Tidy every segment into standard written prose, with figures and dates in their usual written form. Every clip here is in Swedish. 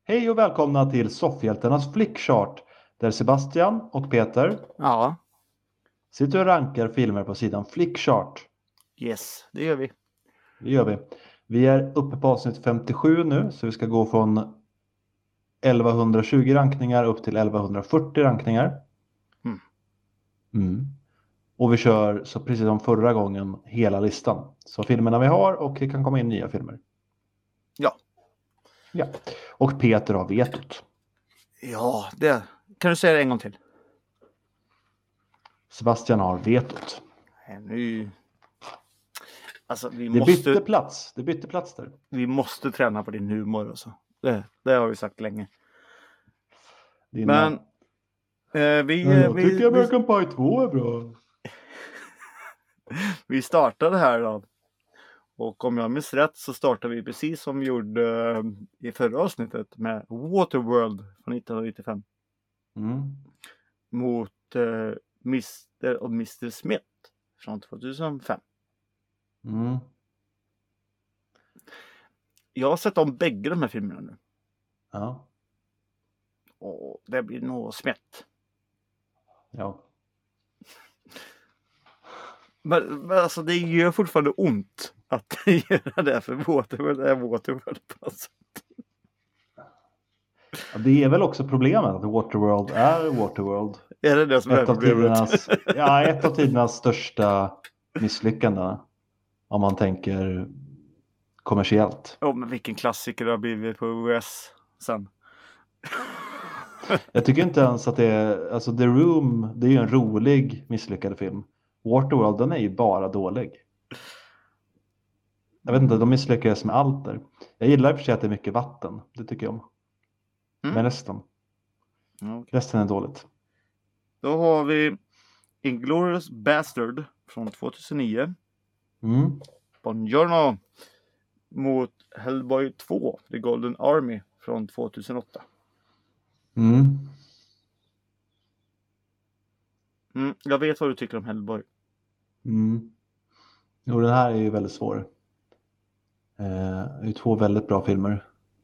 Hej och välkomna till Soffhjältarnas Flickchart där Sebastian och Peter Ja, sitter och rankar filmer på sidan Flickchart. yes, det gör vi. Det gör vi. Vi är uppe på avsnitt 57 nu, så vi ska gå från 1120 rankningar upp till 1140 rankningar. Och vi kör, så precis som förra gången, hela listan. Så filmerna vi har, och det kan komma in nya filmer. Ja. Ja. Och Peter har vetot. Ja, det kan du säga det en gång till? Sebastian har vetot. Nu. Alltså, Det bytte plats där. Vi måste träna på din humor också. Det har vi sagt länge. Din, Men jag tycker American Pie 2 är bra. Vi startade här då. Och om jag minns rätt så startade vi precis som vi gjorde i förra avsnittet med Waterworld från 1995. Mot Mr. och Mr. Smith från 2005. Jag har sett om bägge de här filmerna nu. Ja. Och det blir nog Smith. Ja. Men alltså det gör fortfarande ont att göra det för Waterworld är Waterworld på något sätt. Ja, det är väl också problemet att Waterworld är Waterworld. Är det som är problemet? Ett av tidernas största misslyckanden. Om man tänker kommersiellt. Men vilken klassiker det har blivit på US sen. Jag tycker inte ens att det är... Alltså The Room, det är ju en rolig misslyckad film. Waterworld, den är ju bara dålig. Jag vet inte, de misslyckades med allt där. Jag gillar i och för sig att det är mycket vatten. Det tycker jag om. Men resten. Resten är dåligt. Då har vi Inglourious Bastard från 2009. Buongiorno mot Hellboy 2, The Golden Army från 2008. Jag vet vad du tycker om Hellboy. Jo, den här är ju väldigt svår. Det är ju två väldigt bra filmer.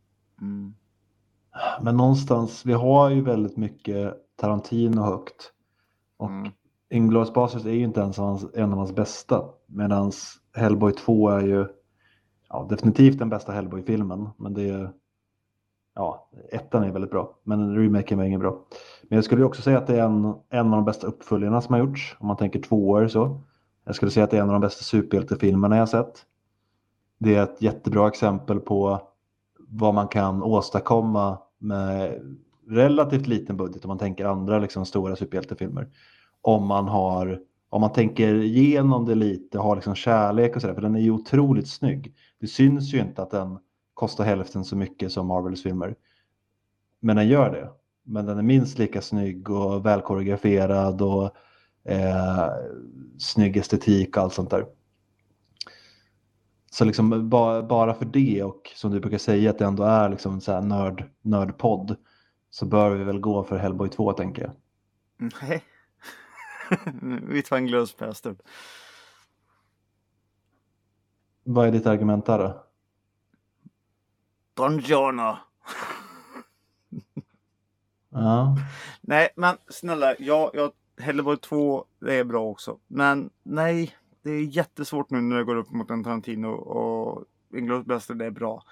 Men någonstans, vi har ju väldigt mycket Tarantino högt. Och Inglourious Basterds är ju inte ens en av hans bästa. Medan Hellboy 2 är ju definitivt den bästa Hellboy-filmen. Men det är... ettan är väldigt bra. Men remaken var ingen bra. Men jag skulle också säga att det är en av de bästa uppföljarna som har gjorts. Om man tänker 2 år så. Jag skulle säga att det är en av de bästa superhjältefilmerna jag har sett. Det är ett jättebra exempel på vad man kan åstadkomma med relativt liten budget. Om man tänker andra liksom stora superhjältefilmer. Om man tänker igenom det lite, har liksom kärlek och sådär. För den är ju otroligt snygg. Det syns ju inte att den kostar hälften så mycket som Marvels filmer. Men den gör det. Men den är minst lika snygg och välkoreograferad och snygg estetik och allt sånt där. Så liksom bara för det, och som du brukar säga att det ändå är liksom en så här nördpodd, så bör vi väl gå för Hellboy 2, tänker jag. Nej. Vi tar en Inglourious Bastard. Vad är ditt argument där då? Buongiorno. Ja. Nej, men snälla, Hellboy 2 det är bra också. Men nej, det är jättesvårt nu när det går upp mot en Tarantino och Inglourious Bastard är bra.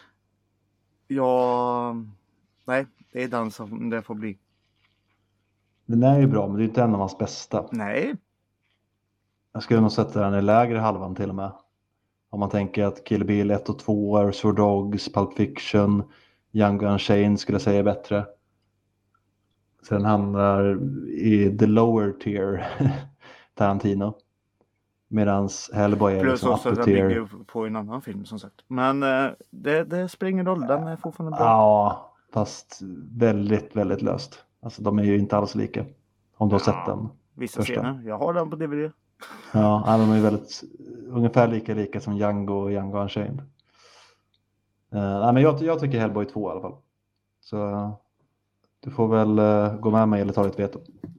Nej, det är den som det får bli. Den är ju bra, men det är inte en av hans bästa. Nej. Jag skulle nog sätta den i lägre halvan till och med. Om man tänker att Kill Bill 1 och 2, Reservoir Dogs, Pulp Fiction, Django Unchained skulle jag säga är bättre. Sen hamnar i the lower tier Tarantino. Medans Hellboy är plus liksom också upper att den tier. bygger på en annan film som sagt. Men det spelar ingen roll, den är fortfarande bra. Ja, fast väldigt, väldigt löst. Alltså de är ju inte alls lika. Om du har sett den. Vissa scener, jag har den på DVD. Ja, de är ju väldigt ungefär lika som Django och Django Unchained. Nej, men jag tycker Hellboy 2 i alla fall. Så du får väl gå med mig eller ta ditt veto.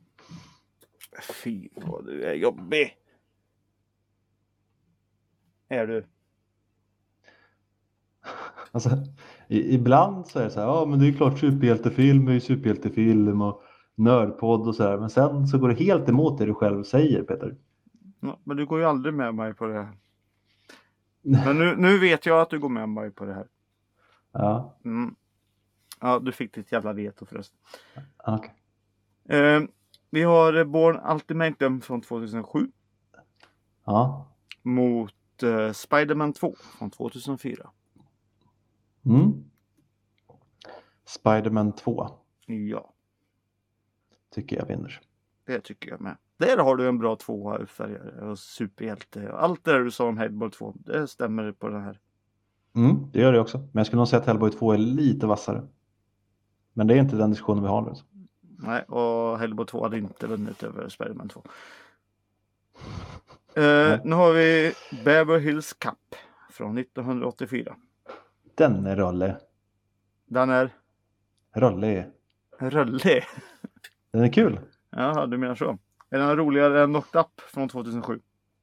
Fy vad du är jobbig. Är du? Alltså, Ibland så är det så här, ja men det är klart superhjältefilm är ju superhjältefilm och nördpodd och så här. Men sen så går det helt emot det du själv säger, Peter. Ja, men du går ju aldrig med mig på det här. Men nu vet jag att du går med mig på det här. Ja, Ja, du fick ditt jävla veto förresten. okej. Vi har Bourne Ultimatum från 2007 Ja. mot Spider-Man 2 från 2004. Spider-Man 2 Ja, tycker jag vinner. det tycker jag med. Där har du en bra tvåa utfärgare och superhjälte. Allt det där du sa om Hellboy 2, det stämmer på den här. Det gör det också. Men jag skulle nog säga att Hellboy 2 är lite vassare. Men det är inte den diskussionen vi har nu. Nej, och Hellboy 2 hade inte vunnit över Spider-Man 2. Nu har vi Beverly Hills Cop från 1984. Den är rolig. Den är Rolig. rullig. Den är kul. Ja, du menar så. Är den roligare än Knocked Up från 2007?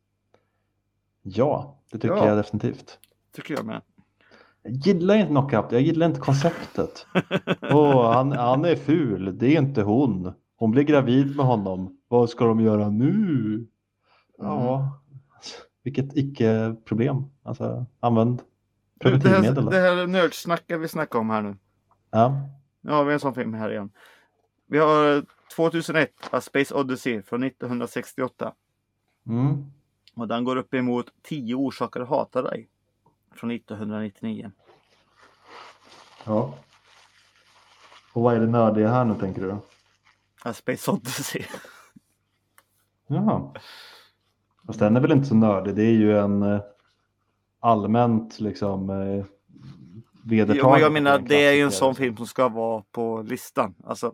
Ja, det tycker Ja. jag definitivt. Tycker jag med. Jag gillar inte Knockout, jag gillar inte konceptet. Han är ful, det är inte hon. Hon blir gravid med honom. Vad ska de göra nu? Ja, vilket icke-problem. Alltså, använd preventivmedel. Det här nördsnackar vi snackar om här nu. Ja. Nu har vi en sån film här igen. Vi har 2001, A Space Odyssey från 1968. Och den går upp emot 10 orsaker att hata dig från 1999. Ja. Och vad är det nördiga här nu, tänker du? A Space Odyssey. Jaha. Fast den är väl inte så nördig. Det är ju en allmänt liksom vedertagen. Jo, men jag menar det är ju en sån film som ska vara på listan. Alltså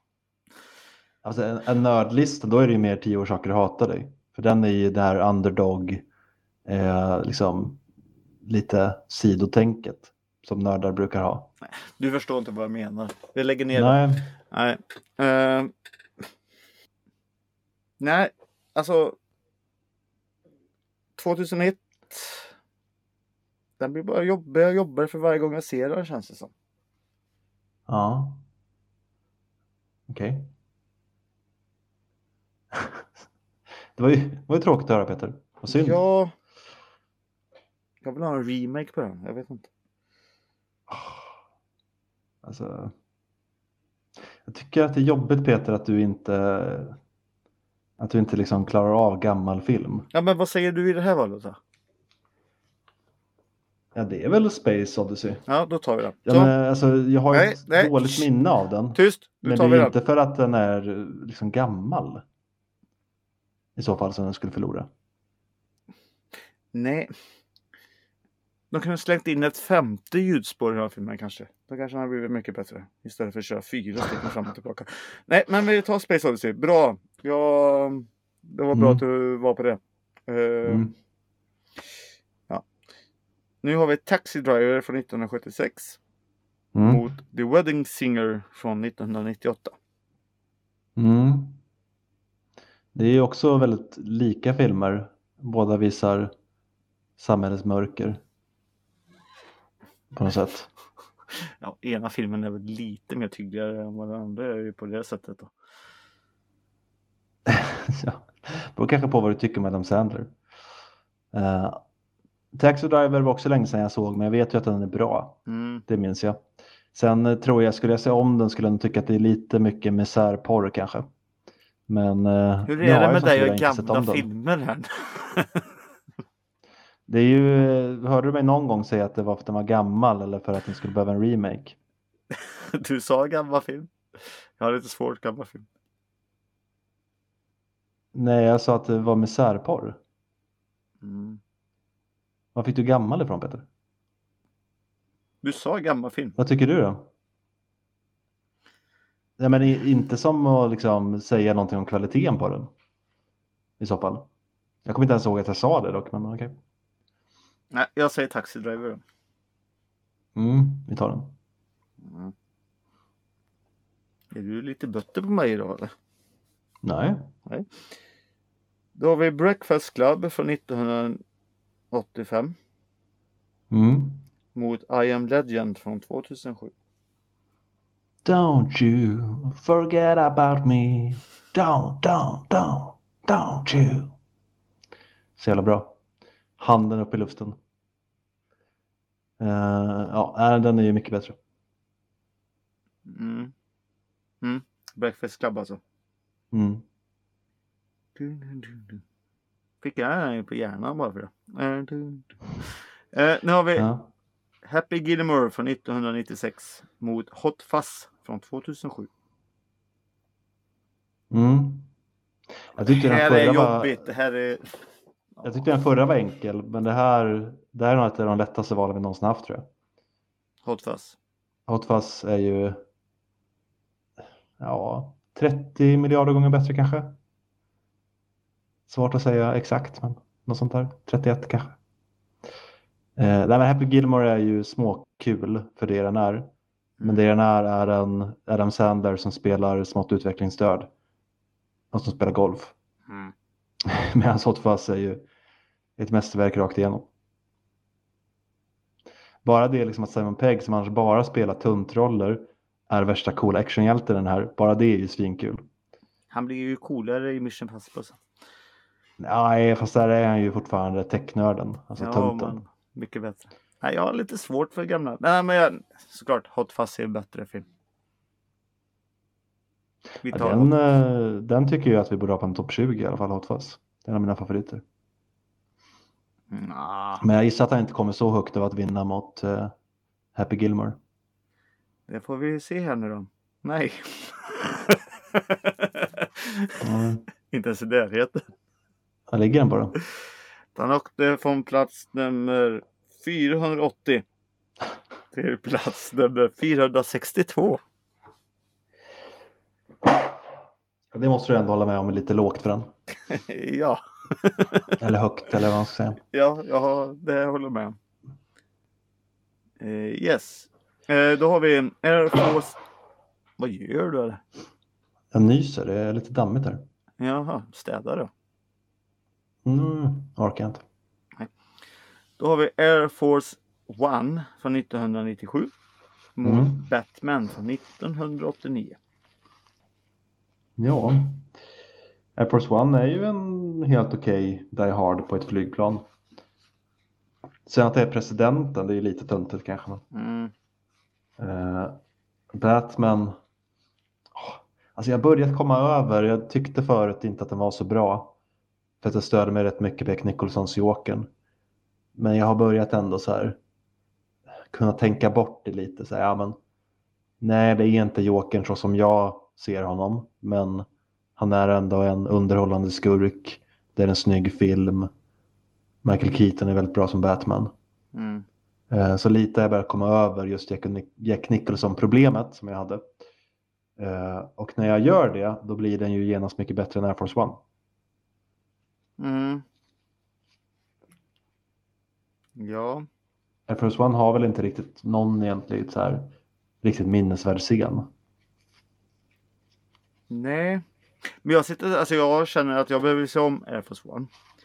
en nördlista, då är det ju mer 10 orsaker att hata dig. För den är ju det här underdog, liksom lite sidotänket som nördar brukar ha. Du förstår inte vad jag menar. Vi lägger ner Nej. det. Nej. Nej, alltså 2001. Den blir bara jobbigare för varje gång jag ser den, känns det som. Ja. Okej. Det var ju tråkigt att höra, Peter. Vad synd. Ja. Jag vill ha en remake på den. Jag vet inte. Alltså, jag tycker att det är jobbigt, Peter, att du inte liksom klarar av gammal film. Ja, men vad säger du i det här valet då? Ja, det är väl Space Odyssey. Ja, då tar vi den. Ja, men, alltså, jag har ju ett dåligt minne av den. Tyst, men tar det är vi inte den. för att den är liksom gammal. I så fall som den skulle förlora. Nej. De kunde slängt in ett 5:e ljudspår i den här filmen kanske. Då kanske den hade blivit mycket bättre. Istället för att köra 4 stycken fram och tillbaka. Nej, men vi tar Space Odyssey. Bra. Ja, det var bra att du var på det. Ja. Nu har vi Taxi Driver från 1976. Mot The Wedding Singer från 1998. Det är också väldigt lika filmer. Båda visar samhällets mörker. På något sätt. Ja, ena filmen är väl lite mer tydligare än vad den andra är ju på det sättet då. Ja, det beror kanske på vad du tycker om Adam Sandler. Taxi Driver var också länge sedan jag såg, men jag vet ju att den är bra. Det minns jag. Sen tror jag, skulle jag se om den skulle jag tycka att det är lite mycket misärporr kanske. Men hur är det med dig och gamla filmer här? Det är ju, hörde du mig någon gång säga att det var för att den var gammal eller för att den skulle behöva en remake? Du sa gammal film. Jag har lite svårt gammal film. Nej, jag sa att det var misärporr. Var fick du gammal ifrån, Peter? Du sa gammal film. Vad tycker du då? Ja, men inte som att liksom säga någonting om kvaliteten på den. I så fall. Jag kommer inte ens ihåg att jag sa det dock, men okej. Nej, jag säger Taxi Driver. Vi tar den. Är du lite bötter på mig idag eller? Nej. Då har vi Breakfast Club från 1985. mot I Am Legend från 2007. Don't you forget about me. Don't you. Så jävla bra. Handen upp i luften. Ja, den är ju mycket bättre. Breakfast Club alltså. Mm. Fick jag den på hjärnan bara för det. Nu har vi Ja. Happy Gilmore från 1996 mot Hot Fuzz från 2007. Jag tyckte Det här den förra är var... jobbigt. Det här är... Jag tyckte den förra var enkel, men det här är nog ett av de lättaste valen vi någonsin haft, tror jag. Hot Fuzz. Hot Fuzz är ju 30 miljarder gånger bättre kanske. Svårt att säga exakt, men något sånt där. 31 kanske. Happy Gilmore är ju småkul för det den är. Men det den är en Adam Sandler som spelar smått utvecklingsstörd. Och som spelar golf. Medan Hot Fuzz är ju ett mästerverk rakt igenom. Bara det liksom att Simon Pegg, som annars bara spelar tuntroller, är värsta coola actionhjälten den här. Bara det är ju svinkul. Han blir ju coolare i Mission Impossible. Nej, fast där är han ju fortfarande technörden. Alltså tunten. Men mycket bättre. Nej, jag har lite svårt för gamla. Nej, men såklart Hot Fuzz är en bättre film. Den tycker jag att vi borde ha på en topp 20 i alla fall, Hot Fuzz. Det är en av mina favoriter. Men jag gissar att han inte kommer så högt av att vinna mot Happy Gilmore. Det får vi se här nu då. Nej. Inte ens i närheten. Var ligger den på då? Han åkte från plats nummer 480 till plats nummer 462. Det måste du ändå hålla med om, är lite lågt för den. Ja. Eller högt, eller vad man ska säga. Ja, det håller jag med om. Yes. Då har vi Air Force. Vad gör du? Eller? Jag nyser, det är lite dammigt här. Jaha, städa då. Orkar jag inte. Nej. Då har vi Air Force One från 1997 mot Batman från 1989. Ja. Air Force One är ju en helt okej Die Hard på ett flygplan. Sen att det är presidenten, det är ju lite töntigt kanske. Batman. Alltså jag har börjat komma över. Jag tyckte förut inte att den var så bra. För att jag störde mig rätt mycket på Jack Nicholsons Jokern. Men jag har börjat ändå så här kunna tänka bort det lite. Så här, men nej, det är inte Jokern så som jag ser honom. Men han är ändå en underhållande skurk. Det är en snygg film. Michael Keaton är väldigt bra som Batman. Så lite har jag börjat komma över just Jack Nicholson-problemet som jag hade. Och när jag gör det, då blir den ju genast mycket bättre än Air Force One. Ja. Air Force One har väl inte riktigt någon egentligen så här riktigt minnesvärd scen. Nej. Men jag känner att jag behöver se om Air Force One.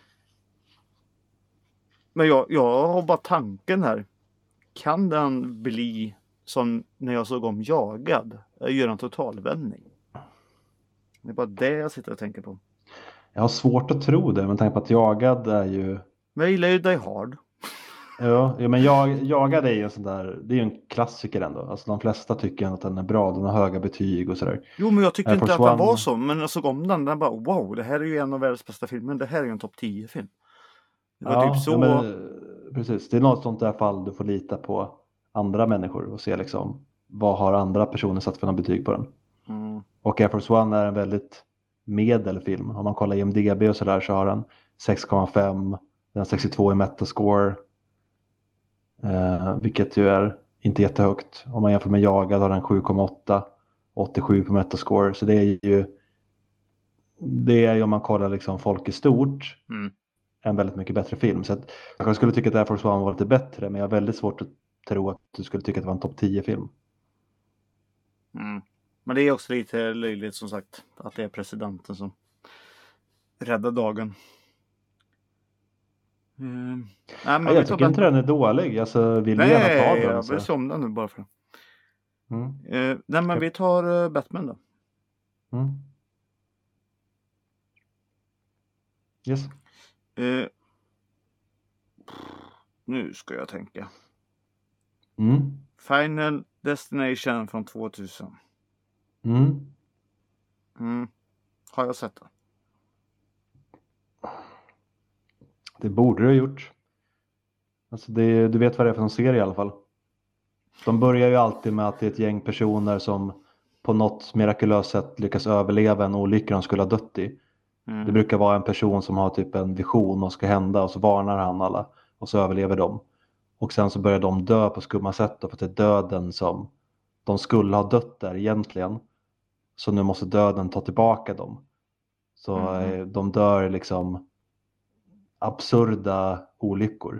Men jag har bara tanken här. Kan den bli som när jag såg om Jagad? Jag gör en totalvändning. Det är bara det jag sitter och tänker på. Jag har svårt att tro det, men tanke på att Jagad är ju... Men jag gillar ju Die Hard. Ja, men Jagad är ju en sån där... Det är ju en klassiker ändå. Alltså de flesta tycker att den är bra. Den har höga betyg och sådär. Jo, men jag tyckte inte att den var så. Men jag såg om den bara, wow, det här är ju en av världens bästa filmer. Det här är ju en topp 10-film. Det var typ så... Ja, men, precis. Det är något sånt där fall du får lita på andra människor och se liksom vad har andra personer satt för några betyg på den. Och Air Force One är en väldigt medelfilm. Om man kollar IMDb och sådär så har den 6,5. Den har 62 i Metascore. Vilket ju är inte jättehögt. Om man jämför med Jagad har den 7,8. 87 på Metascore. Så det är ju om man kollar liksom folk i stort en väldigt mycket bättre film. Så att jag skulle tycka att Air Force One var lite bättre, men jag har väldigt svårt att tro att du skulle tycka att det var en topp 10-film. Men det är också lite löjligt som sagt att det är presidenten som räddar dagen. Nej, men Nej, jag tycker inte den är dålig. Alltså, vill du gärna ta Nej, den? jag Så. bryr sig om den nu bara för det. Mm. Nej, men vi tar Batman då. Mm. Yes. Nu ska jag tänka. Mm. Final Destination från 2000. Mm. Har jag sett den? Det borde du ha gjort. Alltså du vet vad det är för en serie i alla fall. De börjar ju alltid med att det är ett gäng personer som på något mirakulöst sätt lyckas överleva en olycka de skulle ha dött i. Det brukar vara en person som har typ en vision och ska hända och så varnar han alla och så överlever de. Och sen så börjar de dö på skumma sätt för att det är döden som de skulle ha dött där egentligen. Så nu måste döden ta tillbaka dem. Så de dör liksom absurda olyckor.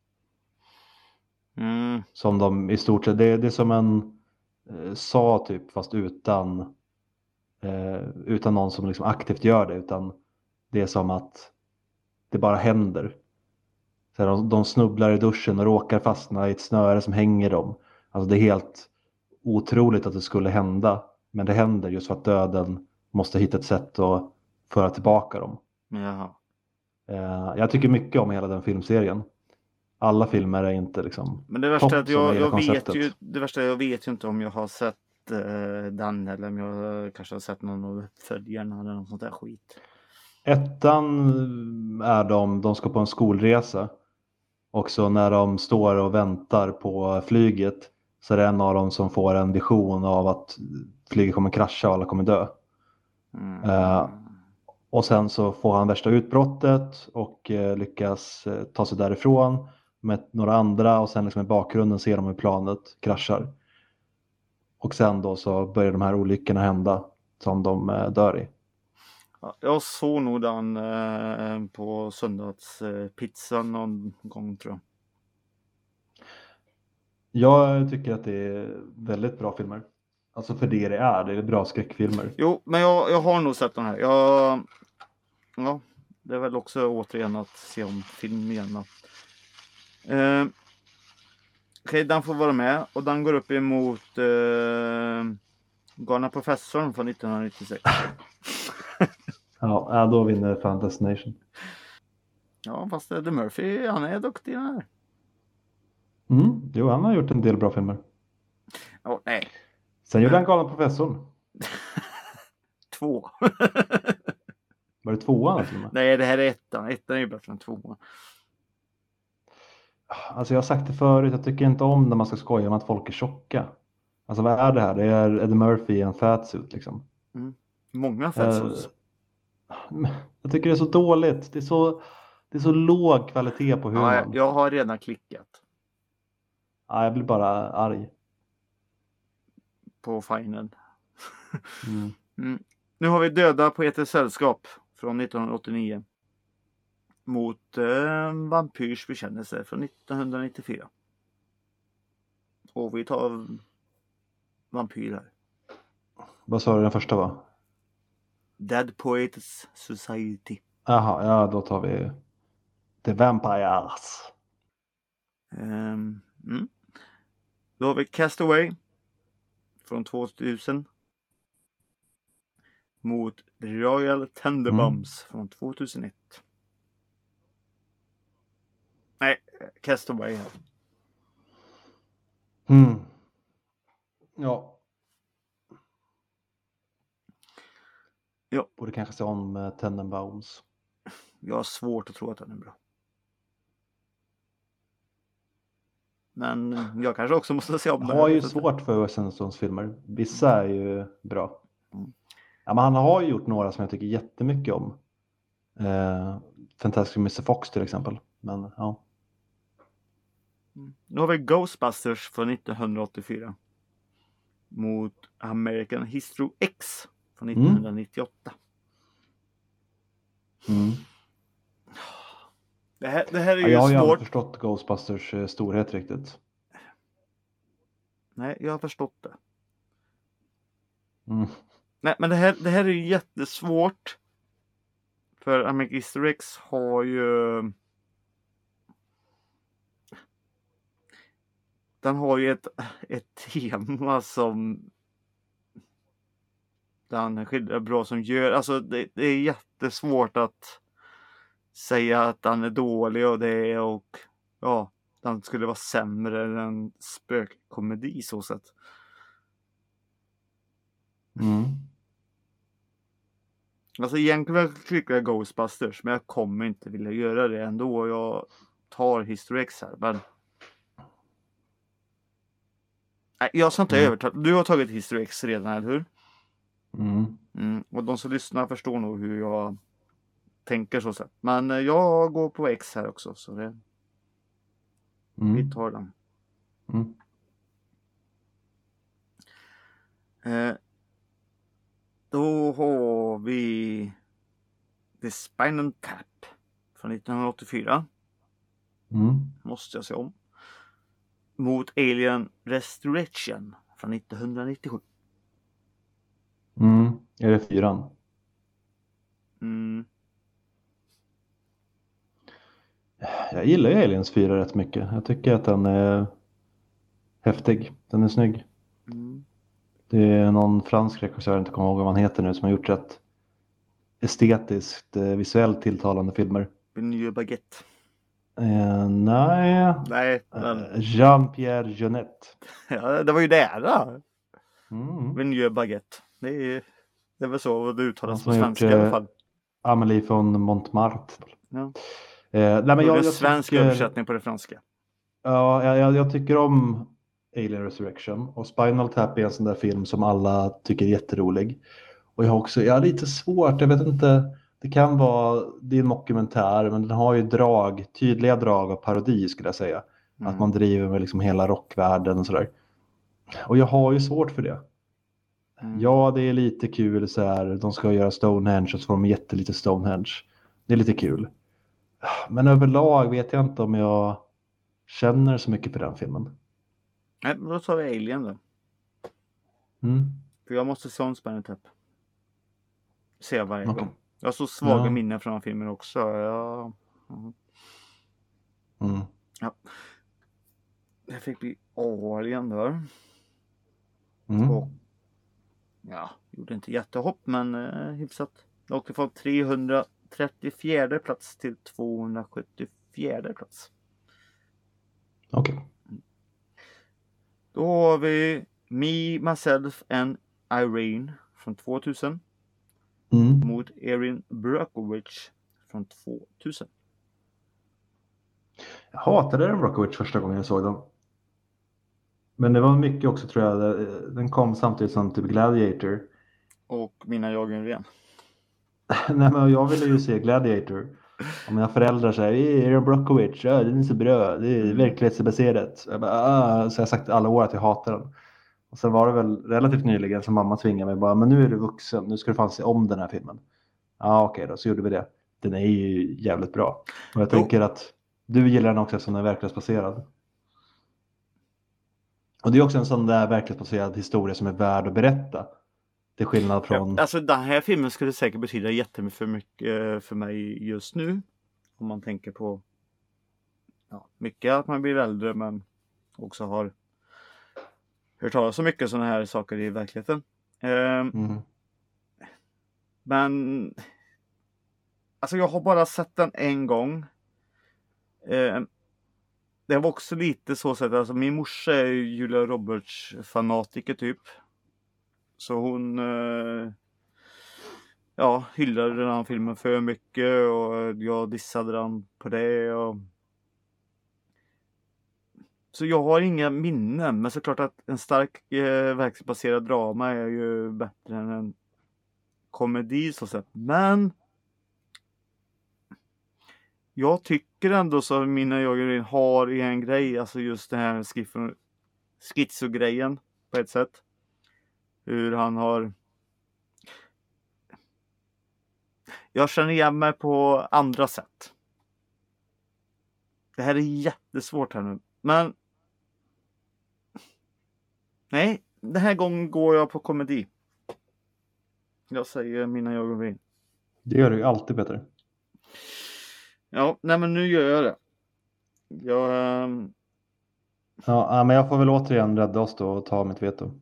Som de i stort sett, det är som en sa typ fast utan någon som liksom aktivt gör det, utan det är som att det bara händer. Så de snubblar i duschen och råkar fastna i ett snöre som hänger dem. Alltså det är helt otroligt att det skulle hända, men det händer just för att döden måste hitta ett sätt att föra tillbaka dem. Jaha. Jag tycker mycket om hela den filmserien. Alla filmer är inte liksom. Men det värsta är att jag vet ju inte om jag har sett den eller om jag kanske har sett någon av uppföljarna eller något sånt där skit. Ettan är de ska på en skolresa. Och så när de står och väntar på flyget så är det en av dem som får en vision av att flyget kommer krascha och alla kommer dö. Och sen så får han värsta utbrottet och lyckas ta sig därifrån med några andra, och sen liksom i bakgrunden ser de hur planet kraschar. Och sen då så börjar de här olyckorna hända som de dör i. Ja, jag såg nog den på söndagspizzan någon gång, tror jag. Jag tycker att det är väldigt bra filmer. Alltså för det är bra skräckfilmer. Jo, men jag har nog sett den här. Ja, det är väl också återigen att se om film igen. Okej, den får vara med och den går upp emot Galna professorn från 1996. Ja, då vinner Final Destination. Ja, fast Eddie Murphy, han är duktig den här. Jo, han har gjort en del bra filmer. Nej. Sen gjorde han Galna professorn. 2. Var det 2:an till och med? Nej, det här är 1:an. 1:an är ju bättre än 2:an. Alltså jag har sagt det förut, jag tycker inte om när man ska skoja om att folk är tjocka. Alltså vad är det här? Det är Eddie Murphy i en fatsuit liksom. Många fatsuits. Jag tycker det är så dåligt. Det är så låg kvalitet på humorn. Ja, jag har redan klickat. Ja, jag blir bara arg. På Final. Nu har vi Döda på ett sällskap från 1989. Mot Vampyrs bekännelse från 1994. Och vi tar Vampyr här. Vad sa du den första var? Dead Poets Society. Jaha, ja då tar vi The Vampires. Då har vi Castaway från 2000. Mot Royal Tenenbaums från 2001. Nej, Castaway här. Ja. Ja. Borde kanske se om Tenenbaums. Jag har svårt att tro att den är bra. Men jag kanske också måste se om den. Jag har ju svårt för Wes Andersons filmer. Vissa är ju bra. Ja, men han har ju gjort några som jag tycker jättemycket om. Fantastic Mr. Fox till exempel. Men ja. Nu har vi Ghostbusters från 1984. Mot American History X från 1998. Det här är ju svårt. Jag har ju aldrig förstått Ghostbusters storhet riktigt. Nej, jag har förstått det. Nej, men det här är ju jättesvårt. För American History X har ju den har ju ett tema som den skildrar bra som gör. Alltså det är jättesvårt att säga att den är dålig och det och ja, den skulle vara sämre än en spökkomedi så sett. Mm. Alltså egentligen tycker jag Ghostbusters, men jag kommer inte vilja göra det ändå. Jag tar History X här, men nej, jag ska inte övertala. Du har tagit History X redan, eller hur? Och de som lyssnar förstår nog hur jag tänker så sett. Men jag går på X här också, så det vi tar den. Då har vi The Spinal Tap från 1984. Måste jag se om. Mot Alien Resurrection från 1997. Är det 4? Jag gillar ju Aliens 4 rätt mycket. Jag tycker att den är häftig. Den är snygg. Det är någon fransk regissör, jag inte kommer ihåg vad han heter nu, som har gjort rätt estetiskt, visuellt tilltalande filmer. Vigneux Baguette. Nej. Jean-Pierre Jeunet. Ja, det var ju där. Vigneux Baguette. Det är väl så det uttalas på svenska i alla fall. Amélie från Montmartre. Ja. Nej, men jag svensk tycker, översättning på det franska. Ja, jag tycker om Alien Resurrection. Och Spinal Tap är en sån där film som alla tycker är jätterolig. Och jag har lite svårt, jag vet inte. Det kan vara, det är en dokumentär, men den har ju tydliga drag av parodi skulle jag säga. Att man driver med liksom hela rockvärlden och sådär. Och jag har ju svårt för det. Ja, det är lite kul så här. De ska göra Stonehenge och så får de jättelite Stonehenge. Det är lite kul. Men överlag vet jag inte om jag känner så mycket för den filmen. Nej, då tar vi Alien då. För jag måste se om Spinal Tap. Se varje gång. Jag har så svaga minnen från den filmen också. Ja. Det fick bli Alien där. Och ja, gjorde inte jättehopp, men hyfsat. Jag åkte från 334 plats till 274 plats. Okej. Då har vi Me, Myself and Irene från 2000. Mot Erin Brockovich från 2000. Jag hatade Erin Brockovich första gången jag såg den. Men det var mycket också tror jag. Den kom samtidigt som typ Gladiator. Och Mina Jagrenren. Nej, men jag ville ju se Gladiator. Och mina föräldrar säger Erin Brockovich, ja, den är så bra. Det är verklighetsbaserat. Så jag har sagt alla år att jag hatar den. Och sen var det väl relativt nyligen som mamma tvingade mig bara, men nu är du vuxen, nu ska du fan se om den här filmen. Ja, okej då, så gjorde vi det. Den är ju jävligt bra. Och jag tänker att du gillar den också som den är verklighetsbaserad. Och det är också en sån där verklighetsbaserad historia som är värd att berätta. Det är skillnad från... Ja, alltså den här filmen skulle säkert betyda jättemycket för mig just nu. Om man tänker på mycket att man blir äldre men också har hört talas så mycket sådana här saker i verkligheten. Men alltså jag har bara sett den en gång. Det var också lite så att alltså, min morsa är Julia Roberts fanatiker typ. Så hon hyllade den här filmen för mycket och jag dissade den på det. Så jag har inga minnen, men såklart att en stark verklighetsbaserad drama är ju bättre än en komedi så sett. Men jag tycker ändå så Mina Jagrenren har en grej, alltså just det här schizogrejen på ett sätt. Hur han har... Jag känner igen mig på andra sätt. Det här är jättesvårt här nu. Men... Nej, den här gången går jag på komedi. Jag säger Mina Jagrenren. Det gör du alltid bättre. Ja, nej men nu gör jag det. Ja, men jag får väl återigen rädda oss då och ta mitt veto.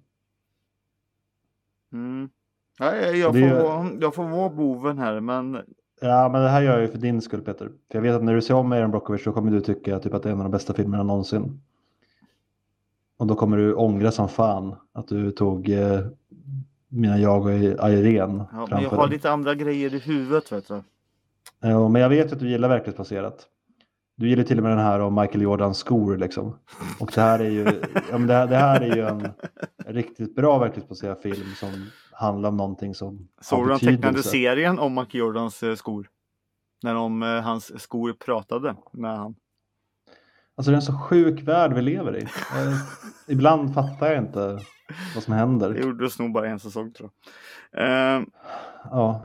Mm. Nej, Och det är, jag får vara boven här, men ja, men det här gör jag ju för din skull, Peter. För jag vet att när du ser om Aaron Brockovich så kommer du tycka typ att det är en av de bästa filmerna någonsin. Och då kommer du ångra som fan att du tog mina jag och Irene ja, men jag framför har den. lite andra grejer i huvudet, vet du. Ja, men jag vet ju att du gillar verklighetsbaserat. Du gillar till och med den här om Michael Jordans skor liksom. Och det här är ju, ja, men det här är ju en riktigt bra verklighetsbaserad film som handlar om någonting som Såg har du den tecknade betydelse. serien om Michael Jordans skor? När hans skor pratade med han. Alltså det är en så sjuk värld vi lever i. Ibland fattar jag inte vad som Det händer. gjordes nog bara en säsong, tror jag. Ja,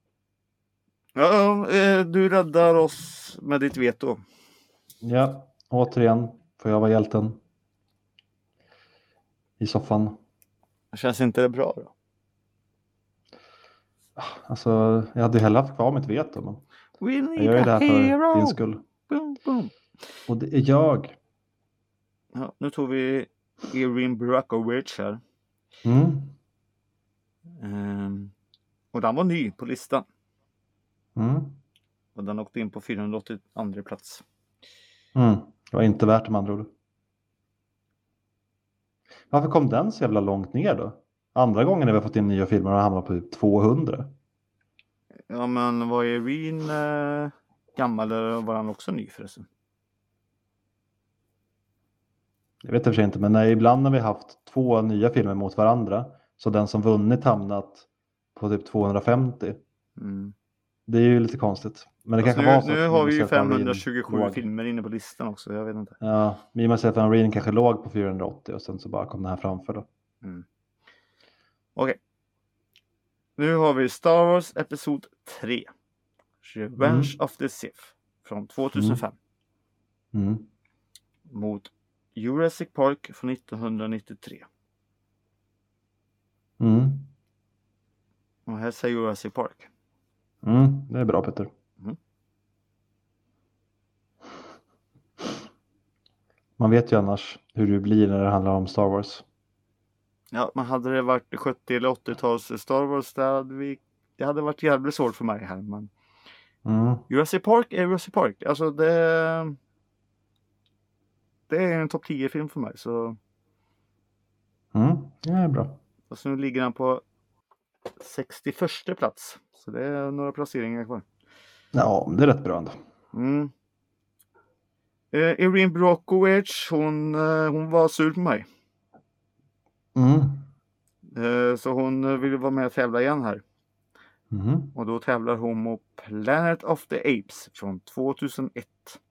Du räddar oss med ditt veto. ja, återigen får jag vara hjälten i soffan. Känns inte det bra då? Alltså, jag hade hellre haft kvar mitt veto. Men We jag need gör ju det a här för hero. din skull. Boom, boom. Och det är jag. Ja, nu tog vi Erin Brockovich här. Mm. Och den var ny på listan. Mm. Och den åkte in på 482 plats. Mm. Det var inte värt de andra ord. Varför kom den så jävla långt ner då? Andra gången när vi har fått in nya filmer har hamnat på typ 200. Ja, men var Erin gammal eller var han också ny förresten? Jag vet i och för sig inte, men ibland när vi har haft 2 nya filmer mot varandra så den som vunnit hamnat på typ 250. Mm. Det är ju lite konstigt. Men det Fast kanske var så nu att har vi ju Myself and Irene 527 låg. filmer inne på listan också, jag vet inte. Ja, Myself and Irene kanske låg på 480 och sen så bara kom den här framför då. Mm. Okej. Nu har vi Star Wars Episod 3. Revenge of the Sith från 2005. Mm. Mot Jurassic Park från 1993. Mm. Och här säger Jurassic Park. Mm. Det är bra, Peter. Mm. Man vet ju annars hur det blir när det handlar om Star Wars. Ja, men hade det varit 70 eller 80-tals Star Wars det hade varit jävligt svårt för mig här. Men Jurassic Park är Jurassic Park. Alltså det är en topp 10-film för mig. Så Det är bra. alltså nu ligger den på 61:a plats. Så det är några placeringar kvar. Ja, det är rätt bra ändå. Erin Brockovich, hon var sur på mig. Så hon ville vara med och tävla igen här. Och då tävlar hon mot Planet of the Apes från 2001.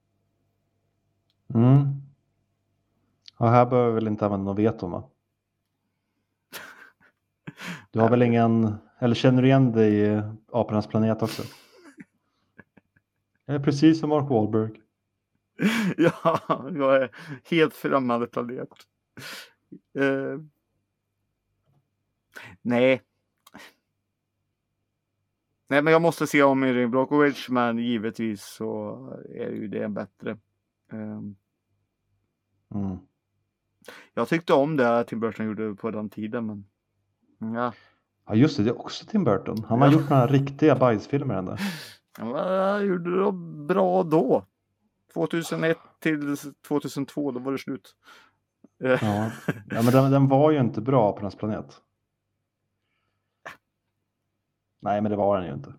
Ja, här behöver vi väl inte använda något veto, va? Du har väl ingen, eller känner du igen dig i Apornas planet också? Jag är precis som Mark Wahlberg. Ja, jag är helt främmande planet. Nej, men jag måste se om Erin Brockovich, men givetvis så är ju det en bättre. Jag tyckte om det Tim Burton gjorde på den tiden, men ja. Ja, just det är också Tim Burton. Han har gjort några riktiga bajsfilmer ändå. Han gjorde det bra då. 2001 till 2002, då var det slut. Ja, men den var ju inte bra på Apornas planet. Nej, men det var den ju inte.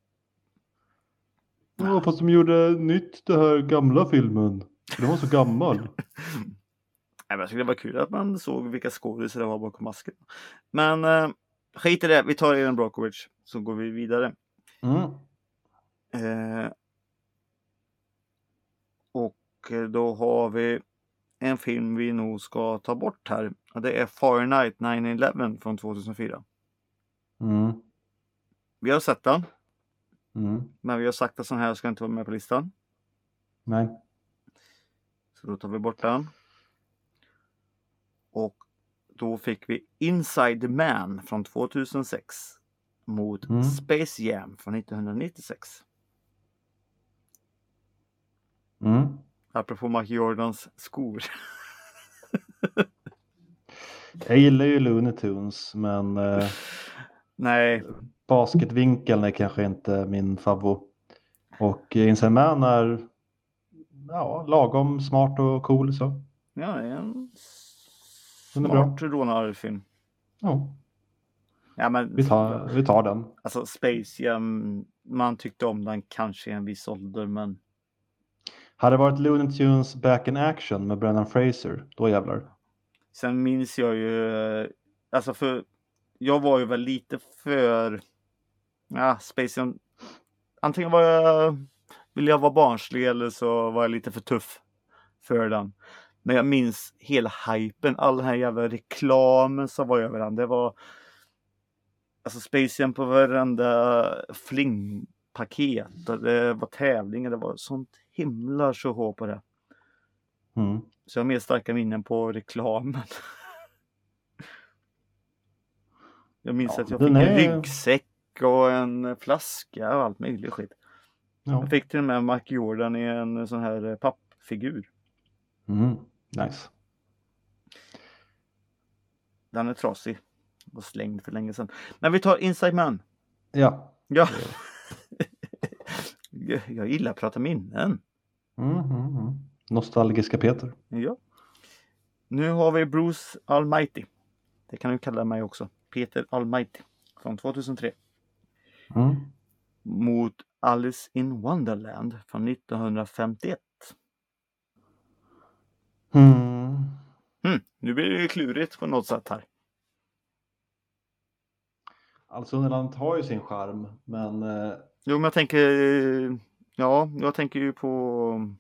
Ja, fast de gjorde nytt det här gamla filmen. Den var så gammal. Nej, men jag tycker det var kul att man såg vilka skådespelare det var bakom masken. Men skit i det, vi tar Erin Brockovich så går vi vidare. Och då har vi en film vi nog ska ta bort här. Och det är Fahrenheit 9/11 från 2004. Vi har sett den. Men vi har sagt att sån här ska inte vara med på listan. Nej. Så då tar vi bort den. Och då fick vi Inside the Man från 2006 mot Space Jam från 1996. Apropå Michael Jordans skor. Jag gillar ju Looney Tunes, men Nej, basketvinkeln är kanske inte min favorit. Och Inside Man är lagom smart och cool så. ja, det är en Den är bra. smart rånarfilm. Ja, Ja, men vi tar den. alltså Space Jam, man tyckte om den kanske i en viss ålder, men Hade det varit Looney Tunes Back in Action med Brendan Fraser, då jävlar. sen minns jag ju, alltså för jag var ju väl lite för, Space Jam, antingen ville jag vara barnslig eller så var jag lite för tuff för den. Men jag minns hela hypen, all den här jävla reklamen som var över den. Det var alltså Space Jam på varenda flingpaket. Och det var tävlingar, det var sånt himla tjohå på det. Mm. Så jag har mer starka minnen på reklamen. Jag minns att jag fick en ryggsäck och en flaska och allt möjligt skit. Ja. Jag fick till och med Mike Jordan i en sån här pappfigur. Nice. Den är trasig och slängd för länge sedan. Men vi tar Inside Man. Ja. Ja. Jag gillar att prata minnen. Nostalgiska Peter. Ja. Nu har vi Bruce Almighty. Det kan du kalla mig också. Peter Almighty. Från 2003. Mot Alice in Wonderland från 1951. Nu blir det klurigt på något sätt här. Alltså Wonderland har ju sin charm, men... Jo, men jag tänker ju på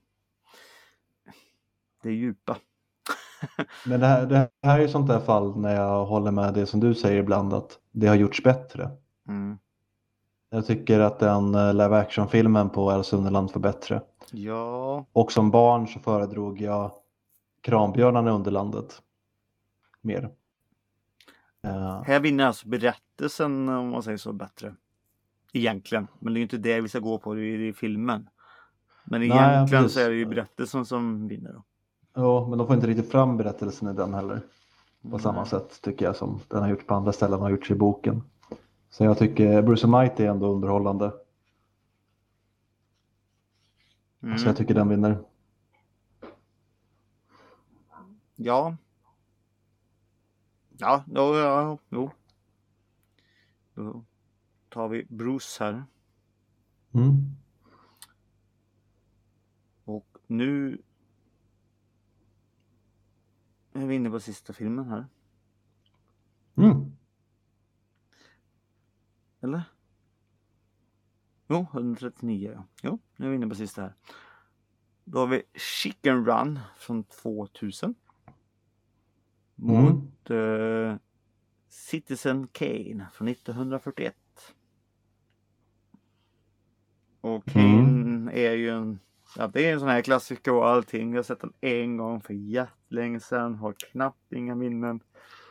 det djupa. Men det här är ju sånt där fall när jag håller med det som du säger ibland, att det har gjorts bättre. Jag tycker att den live action-filmen på Alice in Wonderland var bättre. Ja. Och som barn så föredrog jag Kranbjörnarna i Underlandet mer. Här vinner alltså berättelsen, om man säger så, bättre. Egentligen. Men det är ju inte det vi ska gå på i filmen. Men egentligen så är det ju berättelsen som vinner då. Ja, men de får inte riktigt fram berättelsen i den heller. På samma sätt tycker jag som den har gjort på andra ställen och har gjorts i boken. Så jag tycker Bruce Almighty är ändå underhållande. Så jag tycker den vinner. Ja. Jo. Då tar vi Bruce här. Och nu är vi inne på sista filmen här. Eller? Jo, 139 ja. Jo, nu är vi inne på sista här. Då har vi Chicken Run från 2000. Mot Citizen Kane från 1941. Och Kane är ju det är en sån här klassiker och allting. Jag har sett den en gång för jättelänge sedan. Har knappt inga minnen.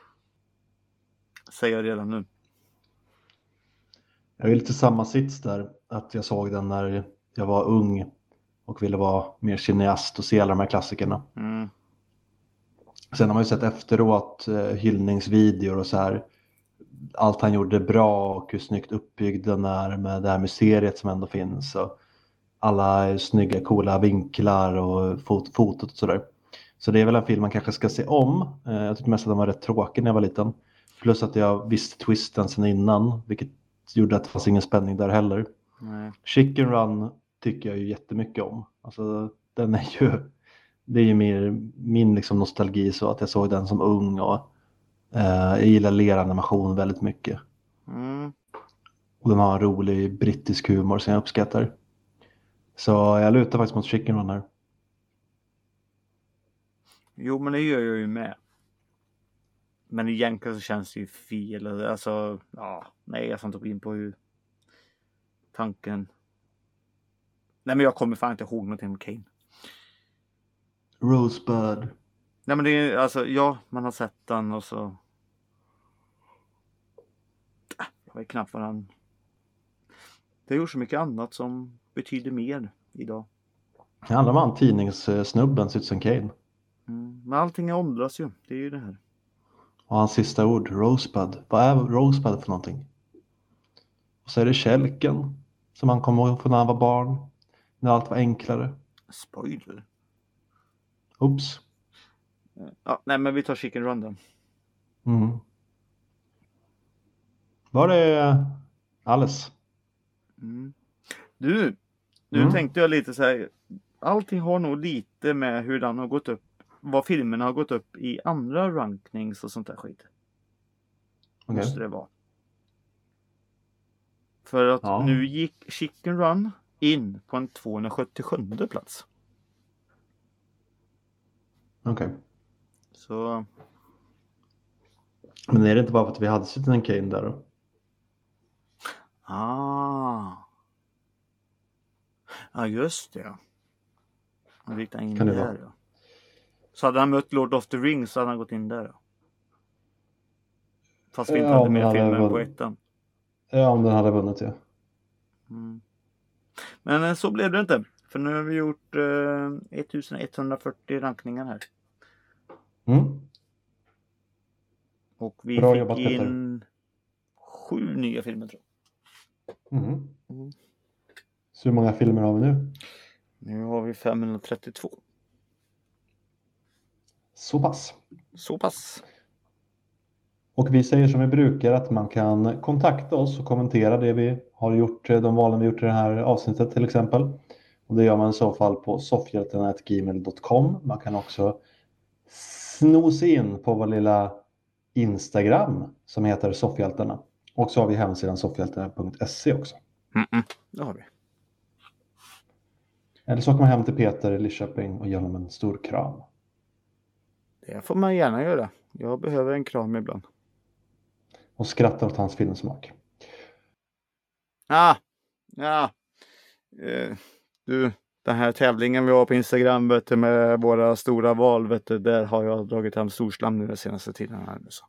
Säger jag redan nu. Jag är lite samma sits där. Att jag såg den när jag var ung. Och ville vara mer cineast och se alla de här klassikerna. Sen har man ju sett efteråt hyllningsvideor och så här. Allt han gjorde bra och hur snyggt uppbyggd den är med det här mysteriet som ändå finns. Och alla snygga coola vinklar och fotot och sådär. Så det är väl en film man kanske ska se om. Jag tyckte mest att den var rätt tråkig när jag var liten. Plus att jag visste twisten sen innan. Vilket gjorde att det fanns ingen spänning där heller. Chicken Run tycker jag ju jättemycket om. Alltså den är ju... Det är ju min liksom nostalgi så att jag såg den som ung och jag gillar leranimation väldigt mycket. Och den har en rolig brittisk humor som jag uppskattar. Så jag lutar faktiskt mot Chicken Run här. Jo, men det gör jag ju med. Men egentligen så känns det ju fel. Alltså, nej, jag får inte gå in på hur tanken... Nej, men jag kommer fan inte ihåg någonting med Kane. Rosebud. Nej, men det är alltså, man har sett den och så... Jag vet knappt vad han... Det har gjort så mycket annat som betyder mer idag. Det handlar om han tidningssnubben Citizen Kane. Men allting åldras ju. Det är ju det här. Och hans sista ord, Rosebud. Vad är Rosebud för någonting? Och så är det kälken som han kommer ihåg från när han var barn. När allt var enklare. Spoiler. Oops. Ja, nej men vi tar Chicken Run då. Mm. Var det alles? Mm. Nu tänkte jag lite så här. Allting har nog lite med hur den har gått upp. Vad filmerna har gått upp i andra rankings och sånt där skit. Okay. Måste det vara. För att nu gick Chicken Run in på en 277 plats. Okej. Så. Men är det inte bara för att vi hade Citizen Kane där då? Ja, just det. Han gick in Kan det där vara? ja. Så hade han mött Lord of the Rings så hade han gått in där ja. Fast vi inte hade med filmen på ettan. Ja, om den hade vunnit, ja. Mm. Men så blev det inte. För nu har vi gjort 1140 rankningar här. Mm. Och vi Bra fick jobbat, in 7 nya filmer tror jag. Mm. Så hur många filmer har vi nu? Nu har vi 532. Så pass. Så pass. Och vi säger som vi brukar att man kan kontakta oss och kommentera det vi har gjort, de valen vi gjort i det här avsnittet till exempel. Och det gör man i så fall på soffhjältarna@gmail.com. Man kan också sno sig in på vår lilla Instagram som heter Soffhjältarna. Och så har vi hemsidan soffhjältarna.se också. Det har vi. Eller så kan man hem till Peter i Lidköping och ge honom en stor kram. Det får man gärna göra. Jag behöver en kram ibland. Och skratta åt hans filmsmak. Du, den här tävlingen vi har på Instagram vet du, med våra stora val, vet du, där har jag dragit hem storslam nu den senaste tiden. Här, så.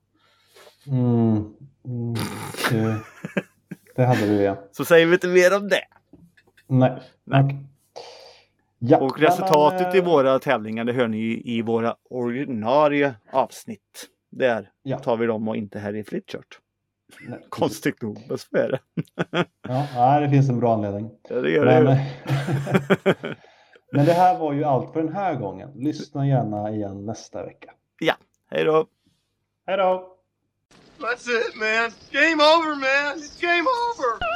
Det hade du, ja. Så säger vi inte mer om det. Nej. Okay. Ja, och resultatet i våra tävlingar det hör ni i våra ordinarie avsnitt. Där tar vi dem och inte här i Flipchart. Konstigt nog, men så är det. Ja, det finns en bra anledning. Ja, det gör det. Men det här var ju allt för den här gången. Lyssna gärna igen nästa vecka. Ja, hej då. Hej då. That's it, man. Game over, man. It's game over.